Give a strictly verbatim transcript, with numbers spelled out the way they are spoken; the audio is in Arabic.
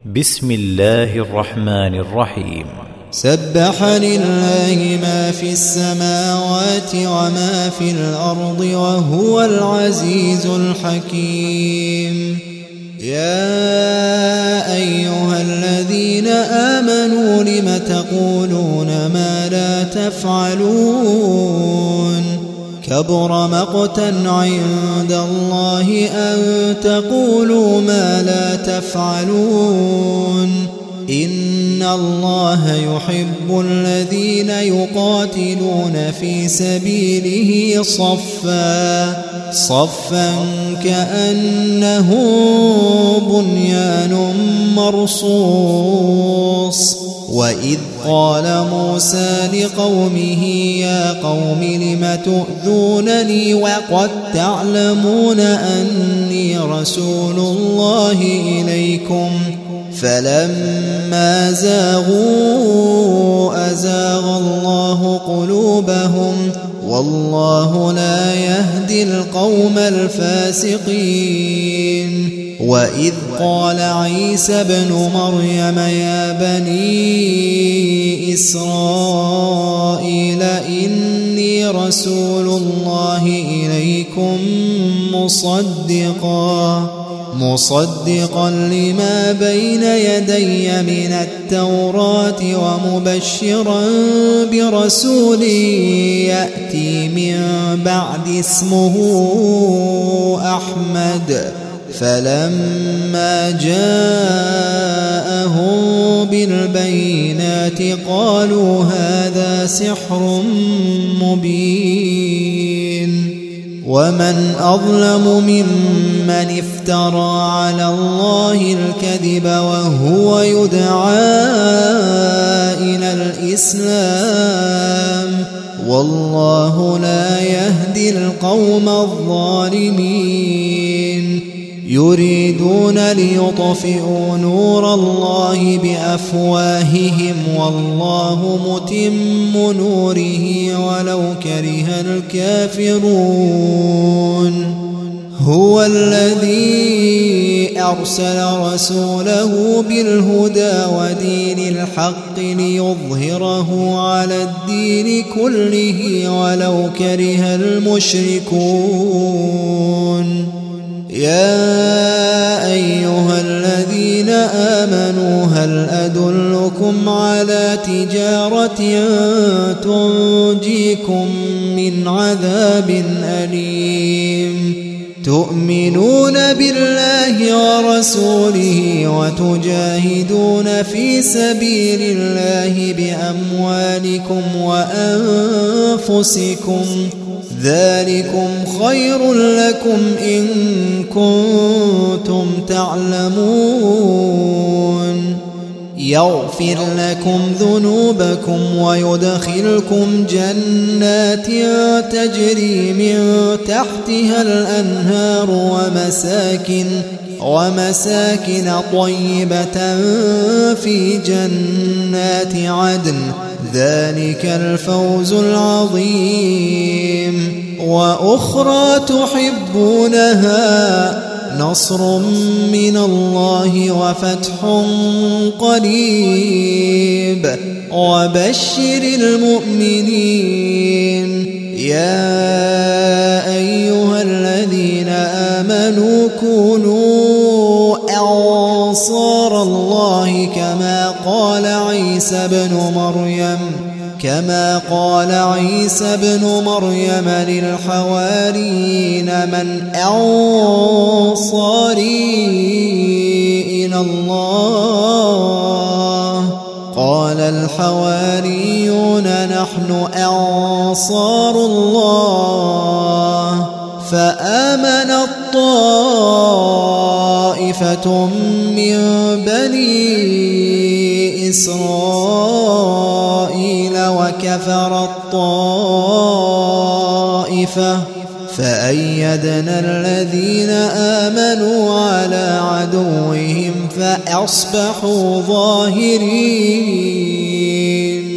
بسم الله الرحمن الرحيم. سبح لله ما في السماوات وما في الأرض وهو العزيز الحكيم. يا أيها الذين آمنوا لم تقولون ما لا تفعلون كبر مقتا عند الله أن تقولوا ما لا تفعلون إن الله يحب الذين يقاتلون في سبيله صفا صفا كأنه بنيان مرصوص. وإذ قال موسى لقومه يا قوم لم تؤذونني وقد تعلمون أني رسول الله إليكم فلما زاغوا أزاغ الله قلوبهم والله لا يهدي القوم الفاسقين. وإذ قال عيسى ابن مريم يا بني إسرائيل إني رسول الله إليكم مصدقا مصدقا لما بين يدي من التوراة ومبشرا برسول يأتي من بعد اسمه أحمد. فلما جاءهم بالبينات قالوا هذا سحر مبين. ومن أظلم ممن افترى على الله الكذب وهو يدعى إلى الإسلام والله لا يهدي القوم الظالمين. يريدون ليطفئوا نور الله بأفواههم والله متم نوره ولو كره الكافرون. هو الذي أرسل رسوله بالهدى ودين الحق ليظهره على الدين كله ولو كره المشركون. يا أيها الذين آمنوا هل أدلكم على تجارة تنجيكم من عذاب أليم تؤمنون بالله ورسوله وتجاهدون في سبيل الله بأموالكم وأنفسكم ذلكم خير لكم إن كنتم تعلمون. يغفر لكم ذنوبكم ويدخلكم جنات تجري من تحتها الأنهار ومساكن ومساكن طيبة في جنات عدن ذلك الفوز العظيم. وأخرى تحبونها نصر من الله وفتح قريب وبشر المؤمنين. يا أيها الذين آمنوا كونوا أنصار الله كما قال عيسى ابن مريم كما قال عيسى ابن مريم للحواريين من أنصاري إلى الله قال الحواريون نحن أنصار الله. فآمنت طائفة من بني إسرائيل وكفرت طائفة فأيدنا الذين آمنوا على عدوهم فأصبحوا ظاهرين.